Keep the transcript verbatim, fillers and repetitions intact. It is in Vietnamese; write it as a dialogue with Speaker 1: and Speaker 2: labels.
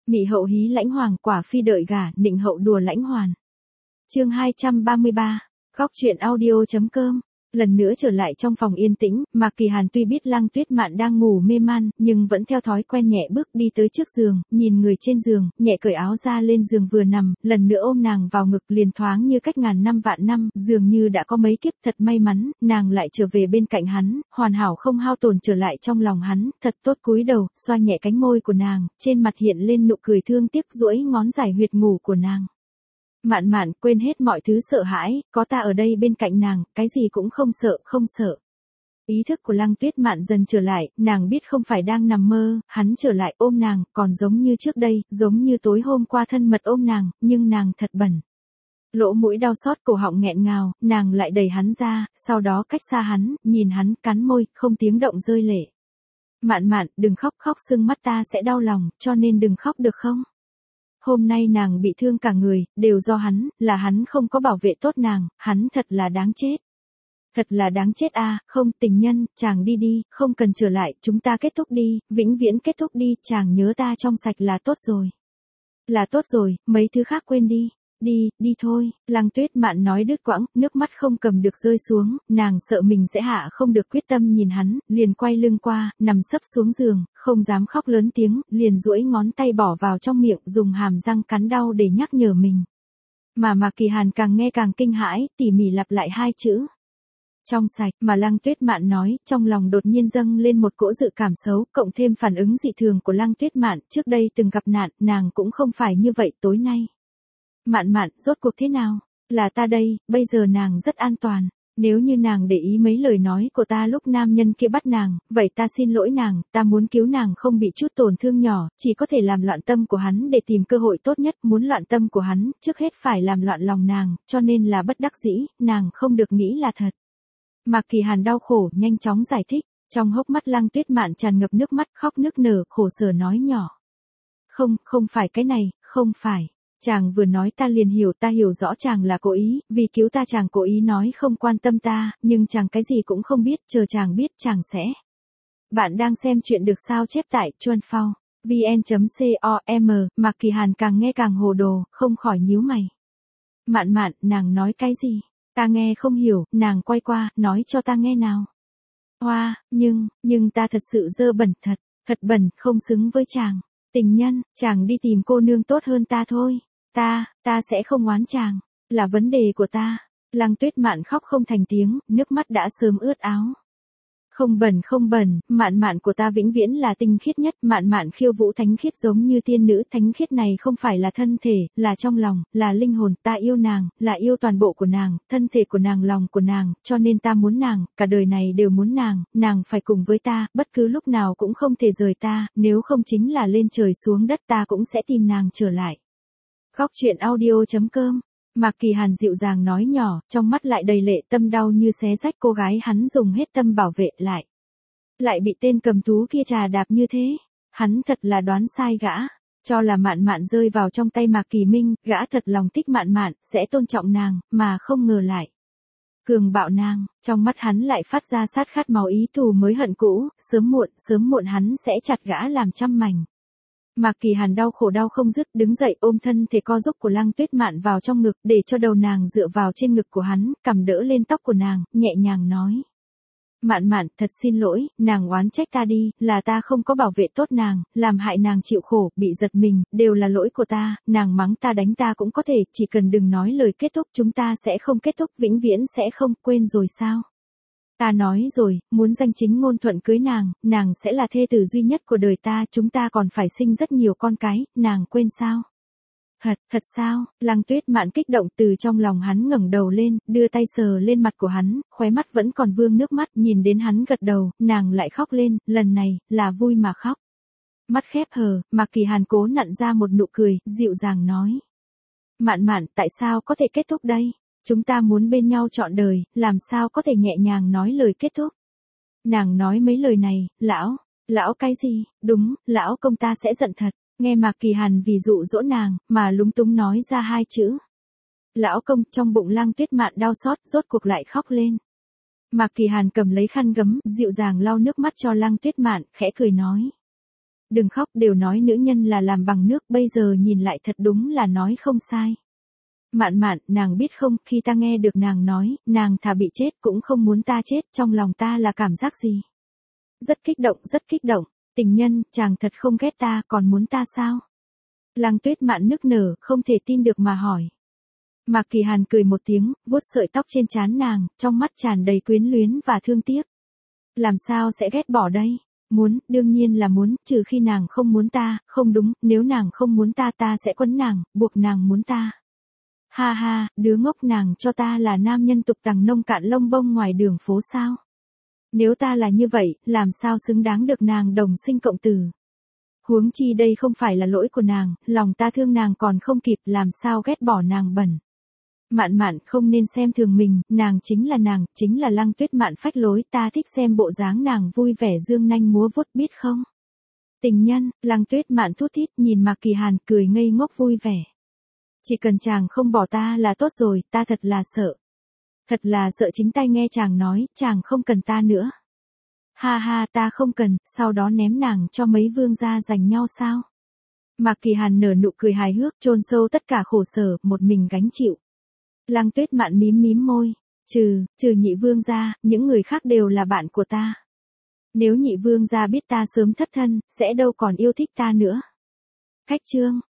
Speaker 1: Mị hậu hí lãnh hoàng, quả phi đợi gả, nịnh hậu đùa lãnh hoàn. Chương hai trăm ba mươi ba, Góc truyện audio.com. Lần nữa trở lại trong phòng yên tĩnh, Mạc Kỳ Hàn tuy biết Lăng Tuyết Mạn đang ngủ mê man, nhưng vẫn theo thói quen nhẹ bước đi tới trước giường, nhìn người trên giường, nhẹ cởi áo ra lên giường vừa nằm, lần nữa ôm nàng vào ngực liền thoáng như cách ngàn năm vạn năm, dường như đã có mấy kiếp. Thật may mắn, nàng lại trở về bên cạnh hắn, hoàn hảo không hao tổn trở lại trong lòng hắn, thật tốt. Cúi đầu, xoa nhẹ cánh môi của nàng, trên mặt hiện lên nụ cười thương tiếc, duỗi ngón giải huyệt ngủ của nàng. Mạn Mạn, quên hết mọi thứ sợ hãi, có ta ở đây bên cạnh nàng, cái gì cũng không sợ, không sợ. Ý thức của Lăng Tuyết Mạn dần trở lại, nàng biết không phải đang nằm mơ, hắn trở lại ôm nàng, còn giống như trước đây, giống như tối hôm qua thân mật ôm nàng, nhưng nàng thật bẩn. Lỗ mũi đau xót, cổ họng nghẹn ngào, nàng lại đẩy hắn ra, sau đó cách xa hắn, nhìn hắn, cắn môi, không tiếng động rơi lệ. Mạn Mạn, đừng khóc, khóc sưng mắt ta sẽ đau lòng, cho nên đừng khóc được không? Hôm nay nàng bị thương cả người, đều do hắn, là hắn không có bảo vệ tốt nàng, hắn thật là đáng chết. Thật là đáng chết a, à, không, tình nhân, chàng đi đi, không cần trở lại, chúng ta kết thúc đi, vĩnh viễn kết thúc đi, chàng nhớ ta trong sạch là tốt rồi. Là tốt rồi, mấy thứ khác quên đi. Đi, đi thôi, Lăng Tuyết Mạn nói đứt quãng, nước mắt không cầm được rơi xuống, nàng sợ mình sẽ hạ không được quyết tâm nhìn hắn, liền quay lưng qua, nằm sấp xuống giường, không dám khóc lớn tiếng, liền duỗi ngón tay bỏ vào trong miệng, dùng hàm răng cắn đau để nhắc nhở mình. Mà Mạc Kỳ Hàn càng nghe càng kinh hãi, tỉ mỉ lặp lại hai chữ. Trong sạch, mà Lăng Tuyết Mạn nói, trong lòng đột nhiên dâng lên một cỗ dự cảm xấu, cộng thêm phản ứng dị thường của Lăng Tuyết Mạn, trước đây từng gặp nạn, nàng cũng không phải như vậy tối nay. Mạn Mạn, rốt cuộc thế nào? Là ta đây, bây giờ nàng rất an toàn. Nếu như nàng để ý mấy lời nói của ta lúc nam nhân kia bắt nàng, vậy ta xin lỗi nàng, ta muốn cứu nàng không bị chút tổn thương nhỏ, chỉ có thể làm loạn tâm của hắn để tìm cơ hội tốt nhất, muốn loạn tâm của hắn, trước hết phải làm loạn lòng nàng, cho nên là bất đắc dĩ, nàng không được nghĩ là thật. Mạc Kỳ Hàn đau khổ, nhanh chóng giải thích, trong hốc mắt Lăng Tuyết Mạn tràn ngập nước mắt, khóc nức nở, khổ sở nói nhỏ. Không, không phải cái này, không phải. Chàng vừa nói ta liền hiểu, ta hiểu rõ chàng là cố ý, vì cứu ta chàng cố ý nói không quan tâm ta, nhưng chàng cái gì cũng không biết, chờ chàng biết chàng sẽ. Bạn đang xem chuyện được sao chép tại chuan phao vn chấm com, Mạc Kỳ Hàn càng nghe càng hồ đồ, không khỏi nhíu mày. Mạn Mạn, nàng nói cái gì? Ta nghe không hiểu, nàng quay qua, nói cho ta nghe nào. Hoa, nhưng, nhưng ta thật sự dơ bẩn thật, thật bẩn, không xứng với chàng. Tình nhân, chàng đi tìm cô nương tốt hơn ta thôi. Ta, ta sẽ không oán chàng. Là vấn đề của ta. Lăng Tuyết Mạn khóc không thành tiếng, nước mắt đã sớm ướt áo. Không bẩn không bẩn, Mạn Mạn của ta vĩnh viễn là tinh khiết nhất, Mạn Mạn khiêu vũ thánh khiết giống như tiên nữ, thánh khiết này không phải là thân thể, là trong lòng, là linh hồn, ta yêu nàng, là yêu toàn bộ của nàng, thân thể của nàng, lòng của nàng, cho nên ta muốn nàng, cả đời này đều muốn nàng, nàng phải cùng với ta, bất cứ lúc nào cũng không thể rời ta, nếu không chính là lên trời xuống đất ta cũng sẽ tìm nàng trở lại. Góc truyện audio.com. Mạc Kỳ Hàn dịu dàng nói nhỏ, trong mắt lại đầy lệ, tâm đau như xé rách, cô gái hắn dùng hết tâm bảo vệ lại. Lại bị tên cầm thú kia trà đạp như thế. Hắn thật là đoán sai gã. Cho là Mạn Mạn rơi vào trong tay Mạc Kỳ Minh, gã thật lòng thích Mạn Mạn, sẽ tôn trọng nàng, mà không ngờ lại. Cường bạo nàng, trong mắt hắn lại phát ra sát khát máu, ý thù mới hận cũ, sớm muộn, sớm muộn hắn sẽ chặt gã làm trăm mảnh. Mạc Kỳ Hàn đau khổ đau không dứt, đứng dậy ôm thân thể co giúp của Lăng Tuyết Mạn vào trong ngực, để cho đầu nàng dựa vào trên ngực của hắn, cầm đỡ lên tóc của nàng, nhẹ nhàng nói. Mạn Mạn, thật xin lỗi, nàng oán trách ta đi, là ta không có bảo vệ tốt nàng, làm hại nàng chịu khổ, bị giật mình, đều là lỗi của ta, nàng mắng ta đánh ta cũng có thể, chỉ cần đừng nói lời kết thúc, chúng ta sẽ không kết thúc, vĩnh viễn sẽ không, quên rồi sao? Ta nói rồi, muốn danh chính ngôn thuận cưới nàng, nàng sẽ là thê tử duy nhất của đời ta, chúng ta còn phải sinh rất nhiều con cái, nàng quên sao? Thật, thật sao? Lăng Tuyết Mạn kích động, từ trong lòng hắn ngẩng đầu lên, đưa tay sờ lên mặt của hắn, khóe mắt vẫn còn vương nước mắt, nhìn đến hắn gật đầu, nàng lại khóc lên, lần này, là vui mà khóc. Mắt khép hờ, Mạc Kỳ Hàn cố nặn ra một nụ cười, dịu dàng nói. Mạn Mạn, tại sao có thể kết thúc đây? Chúng ta muốn bên nhau trọn đời, làm sao có thể nhẹ nhàng nói lời kết thúc? Nàng nói mấy lời này, lão, lão cái gì? Đúng, lão công ta sẽ giận thật. Nghe Mạc Kỳ Hàn vì dụ dỗ nàng, mà lúng túng nói ra hai chữ. Lão công, trong bụng Lăng Tuyết Mạn đau xót, rốt cuộc lại khóc lên. Mạc Kỳ Hàn cầm lấy khăn gấm, dịu dàng lau nước mắt cho Lăng Tuyết Mạn, khẽ cười nói. Đừng khóc, đều nói nữ nhân là làm bằng nước, bây giờ nhìn lại thật đúng là nói không sai. Mạn mạn, nàng biết không, khi ta nghe được nàng nói, nàng thà bị chết cũng không muốn ta chết, trong lòng ta là cảm giác gì? Rất kích động, rất kích động. Tình nhân, chàng thật không ghét ta, còn muốn ta sao? Lăng Tuyết Mạn nức nở, không thể tin được mà hỏi. Mạc Kỳ Hàn cười một tiếng, vuốt sợi tóc trên trán nàng, trong mắt tràn đầy quyến luyến và thương tiếc. Làm sao sẽ ghét bỏ đây? Muốn, đương nhiên là muốn, trừ khi nàng không muốn ta, không đúng, nếu nàng không muốn ta ta sẽ quấn nàng, buộc nàng muốn ta. Ha ha, đứa ngốc, nàng cho ta là nam nhân tục tằng nông cạn lông bông ngoài đường phố sao? Nếu ta là như vậy, làm sao xứng đáng được nàng đồng sinh cộng tử? Huống chi đây không phải là lỗi của nàng, lòng ta thương nàng còn không kịp, làm sao ghét bỏ nàng bẩn. Mạn mạn, không nên xem thường mình, nàng chính là nàng, chính là Lăng Tuyết Mạn phách lối, ta thích xem bộ dáng nàng vui vẻ dương nanh múa vuốt biết không? Tình nhân, Lăng Tuyết Mạn thút thít nhìn Mạc Kỳ Hàn cười ngây ngốc vui vẻ. Chỉ cần chàng không bỏ ta là tốt rồi, ta thật là sợ. Thật là sợ chính tay nghe chàng nói, chàng không cần ta nữa. Ha ha, ta không cần, sau đó ném nàng cho mấy vương gia giành nhau sao? Mạc Kỳ Hàn nở nụ cười hài hước, chôn sâu tất cả khổ sở, một mình gánh chịu. Lăng Tuyết Mạn mím mím môi, trừ, trừ nhị vương gia, những người khác đều là bạn của ta. Nếu nhị vương gia biết ta sớm thất thân, sẽ đâu còn yêu thích ta nữa. Cách chương.